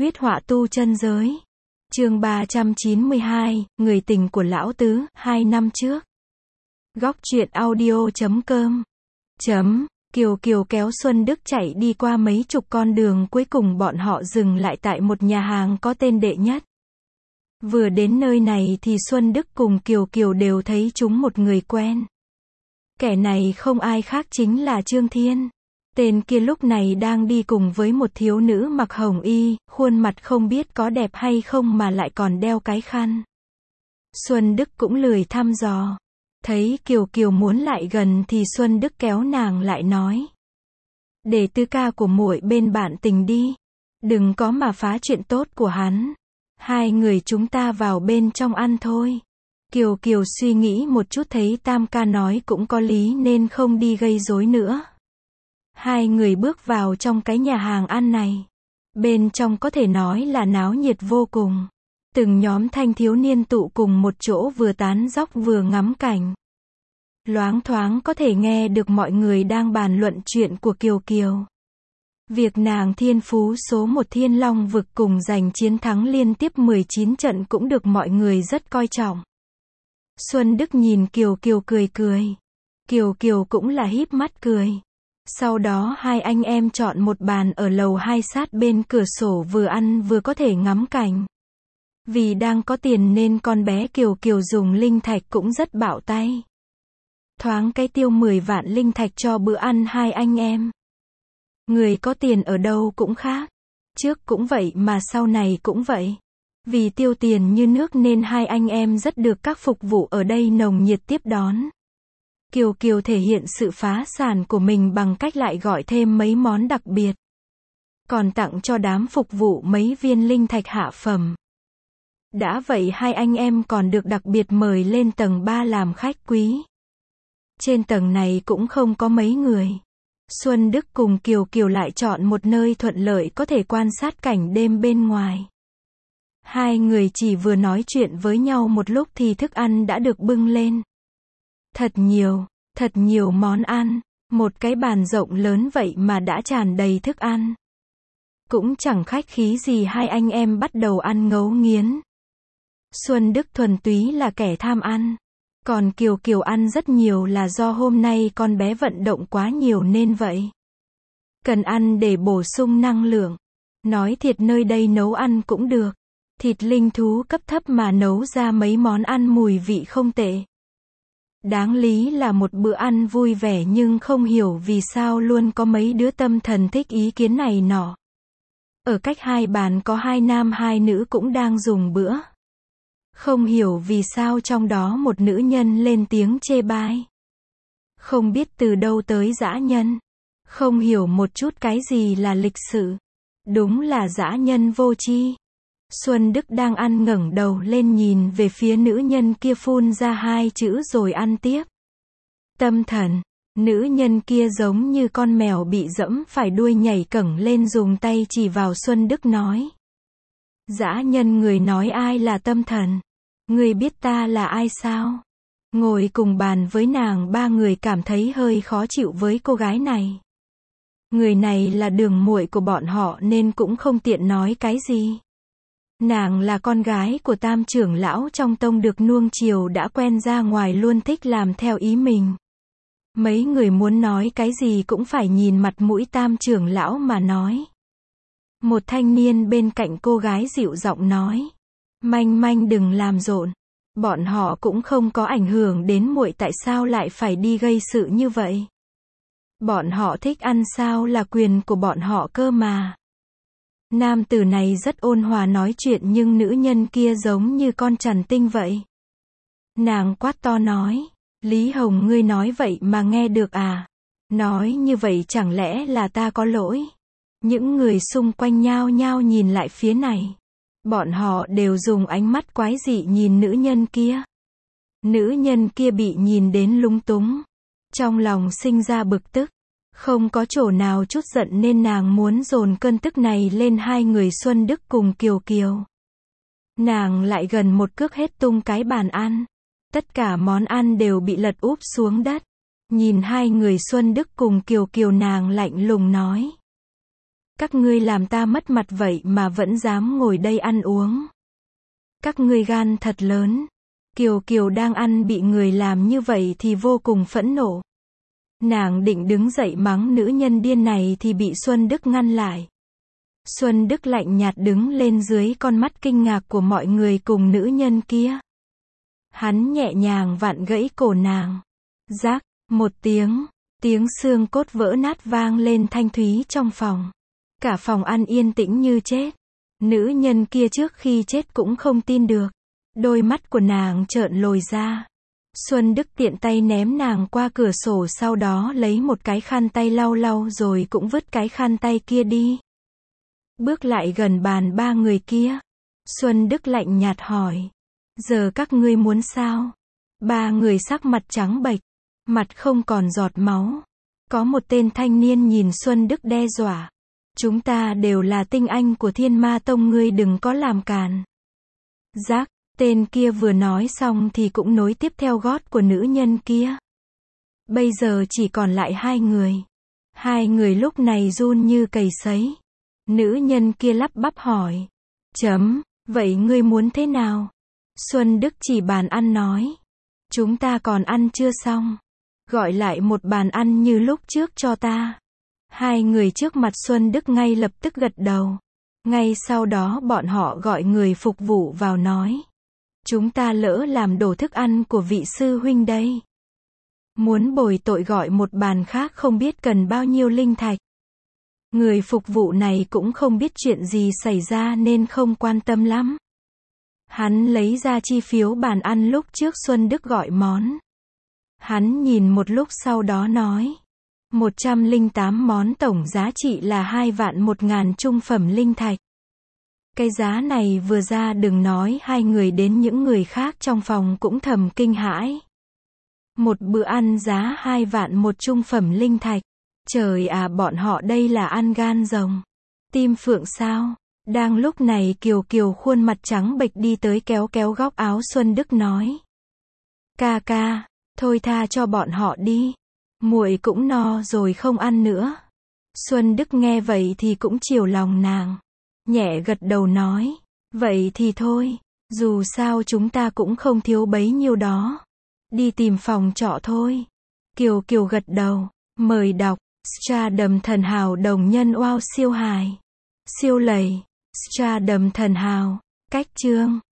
Huyết họa tu chân giới. Chương 392, Người tình của lão tứ, 2 năm trước. Góc truyện audio.com. Kiều Kiều kéo Xuân Đức chạy đi qua mấy chục con đường, cuối cùng bọn họ dừng lại tại một nhà hàng có tên Đệ Nhất. Vừa đến nơi này thì Xuân Đức cùng Kiều Kiều đều thấy chúng một người quen. Kẻ này không ai khác chính là Trương Thiên. Tên kia lúc này đang đi cùng với một thiếu nữ mặc hồng y, khuôn mặt không biết có đẹp hay không mà lại còn đeo cái khăn. Xuân Đức cũng lười thăm dò. Thấy Kiều Kiều muốn lại gần thì Xuân Đức kéo nàng lại nói: "Để tư ca của muội bên bạn tình đi. Đừng có mà phá chuyện tốt của hắn. Hai người chúng ta vào bên trong ăn thôi." Kiều Kiều suy nghĩ một chút thấy Tam ca nói cũng có lý nên không đi gây rối nữa. Hai người bước vào trong cái nhà hàng ăn này. Bên trong có thể nói là náo nhiệt vô cùng. Từng nhóm thanh thiếu niên tụ cùng một chỗ vừa tán dóc vừa ngắm cảnh. Loáng thoáng có thể nghe được mọi người đang bàn luận chuyện của Kiều Kiều. Việc nàng thiên phú số 1 Thiên Long vực cùng giành chiến thắng liên tiếp 19 trận cũng được mọi người rất coi trọng. Xuân Đức nhìn Kiều Kiều cười cười. Kiều Kiều cũng là híp mắt cười. Sau đó hai anh em chọn một bàn ở lầu 2 sát bên cửa sổ, vừa ăn vừa có thể ngắm cảnh. Vì đang có tiền nên con bé Kiều Kiều dùng linh thạch cũng rất bạo tay. Thoáng cái tiêu 10 vạn linh thạch cho bữa ăn hai anh em. Người có tiền ở đâu cũng khác. Trước cũng vậy mà sau này cũng vậy. Vì tiêu tiền như nước nên hai anh em rất được các phục vụ ở đây nồng nhiệt tiếp đón. Kiều Kiều thể hiện sự phá sản của mình bằng cách lại gọi thêm mấy món đặc biệt. Còn tặng cho đám phục vụ mấy viên linh thạch hạ phẩm. Đã vậy hai anh em còn được đặc biệt mời lên tầng 3 làm khách quý. Trên tầng này cũng không có mấy người. Xuân Đức cùng Kiều Kiều lại chọn một nơi thuận lợi có thể quan sát cảnh đêm bên ngoài. Hai người chỉ vừa nói chuyện với nhau một lúc thì thức ăn đã được bưng lên. Thật nhiều món ăn. Một cái bàn rộng lớn vậy mà đã tràn đầy thức ăn. Cũng chẳng khách khí gì, hai anh em bắt đầu ăn ngấu nghiến. Xuân Đức thuần túy là kẻ tham ăn. Còn Kiều Kiều ăn rất nhiều là do hôm nay con bé vận động quá nhiều nên vậy. Cần ăn để bổ sung năng lượng. Nói thiệt nơi đây nấu ăn cũng được. Thịt linh thú cấp thấp mà nấu ra mấy món ăn mùi vị không tệ. Đáng lý là một bữa ăn vui vẻ nhưng không hiểu vì sao luôn có mấy đứa tâm thần thích ý kiến này nọ. Ở cách hai bàn có hai nam hai nữ cũng đang dùng bữa. Không hiểu vì sao trong đó một nữ nhân lên tiếng chê bai. Không biết từ đâu tới dã nhân. Không hiểu một chút cái gì là lịch sự. Đúng là dã nhân vô tri. Xuân Đức đang ăn ngẩng đầu lên nhìn về phía nữ nhân kia phun ra hai chữ rồi ăn tiếp. Tâm thần. Nữ nhân kia giống như con mèo bị dẫm phải đuôi nhảy cẳng lên, dùng tay chỉ vào Xuân Đức nói: "Dã nhân, người nói ai là tâm thần? Người biết ta là ai sao?" Ngồi cùng bàn với nàng ba người cảm thấy hơi khó chịu với cô gái này. Người này là đường muội của bọn họ nên cũng không tiện nói cái gì. Nàng là con gái của Tam trưởng lão trong tông, được nuông chiều đã quen ra ngoài, luôn thích làm theo ý mình. Mấy người muốn nói cái gì cũng phải nhìn mặt mũi Tam trưởng lão mà nói. Một thanh niên bên cạnh cô gái dịu giọng nói: "Manh manh đừng làm rộn. Bọn họ cũng không có ảnh hưởng đến muội, tại sao lại phải đi gây sự như vậy? Bọn họ thích ăn sao là quyền của bọn họ cơ mà." Nam tử này rất ôn hòa nói chuyện nhưng nữ nhân kia giống như con chằn tinh vậy. Nàng quát to nói: "Lý Hồng, ngươi nói vậy mà nghe được à? Nói như vậy chẳng lẽ là ta có lỗi?" Những người xung quanh nhao nhao nhìn lại phía này. Bọn họ đều dùng ánh mắt quái dị nhìn nữ nhân kia. Nữ nhân kia bị nhìn đến lúng túng. Trong lòng sinh ra bực tức. Không có chỗ nào chút giận nên nàng muốn dồn cơn tức này lên hai người Xuân Đức cùng Kiều Kiều. Nàng lại gần một cước hết tung cái bàn ăn. Tất cả món ăn đều bị lật úp xuống đất. Nhìn hai người Xuân Đức cùng Kiều Kiều, nàng lạnh lùng nói: Các ngươi làm ta mất mặt vậy mà vẫn dám ngồi đây ăn uống. Các ngươi gan thật lớn. Kiều Kiều đang ăn bị người làm như vậy thì vô cùng phẫn nộ. Nàng định đứng dậy mắng nữ nhân điên này thì bị Xuân Đức ngăn lại. Xuân Đức lạnh nhạt đứng lên dưới con mắt kinh ngạc của mọi người cùng nữ nhân kia. Hắn nhẹ nhàng vặn gãy cổ nàng. Rác, một tiếng, tiếng xương cốt vỡ nát vang lên thanh thúy trong phòng. Cả phòng ăn yên tĩnh như chết. Nữ nhân kia trước khi chết cũng không tin được. Đôi mắt của nàng trợn lồi ra. Xuân Đức tiện tay ném nàng qua cửa sổ, sau đó lấy một cái khăn tay lau lau rồi cũng vứt cái khăn tay kia đi. Bước lại gần bàn ba người kia. Xuân Đức lạnh nhạt hỏi. Giờ các ngươi muốn sao? Ba người sắc mặt trắng bệch. Mặt không còn giọt máu. Có một tên thanh niên nhìn Xuân Đức đe dọa. Chúng ta đều là tinh anh của Thiên Ma Tông, ngươi đừng có làm càn. Rác, tên kia vừa nói xong thì cũng nối tiếp theo gót của nữ nhân kia. Bây giờ chỉ còn lại hai người. Hai người lúc này run như cầy sấy. Nữ nhân kia lắp bắp hỏi. Vậy ngươi muốn thế nào? Xuân Đức chỉ bàn ăn nói. Chúng ta còn ăn chưa xong. Gọi lại một bàn ăn như lúc trước cho ta. Hai người trước mặt Xuân Đức ngay lập tức gật đầu. Ngay sau đó bọn họ gọi người phục vụ vào nói. Chúng ta lỡ làm đổ thức ăn của vị sư huynh đây. Muốn bồi tội gọi một bàn khác không biết cần bao nhiêu linh thạch. Người phục vụ này cũng không biết chuyện gì xảy ra nên không quan tâm lắm. Hắn lấy ra chi phiếu bàn ăn lúc trước Xuân Đức gọi món. Hắn nhìn một lúc sau đó nói. 108 món tổng giá trị là 2.100.000 trung phẩm linh thạch. Cái giá này vừa ra đừng nói hai người, đến những người khác trong phòng cũng thầm kinh hãi. Một bữa ăn giá 2 vạn một trung phẩm linh thạch. Trời à, bọn họ đây là ăn gan rồng, tim phượng sao? Đang lúc này Kiều Kiều khuôn mặt trắng bệch đi tới kéo kéo góc áo Xuân Đức nói. Ca ca, thôi tha cho bọn họ đi. Muội cũng no rồi không ăn nữa. Xuân Đức nghe vậy thì cũng chiều lòng nàng. Nhẹ gật đầu nói. Vậy thì thôi, dù sao chúng ta cũng không thiếu bấy nhiêu đó. Đi tìm phòng trọ thôi. Kiều Kiều gật đầu. Mời đọc. Stardom thần hào đồng nhân wow siêu hài. Siêu lầy. Stardom thần hào. Cách chương.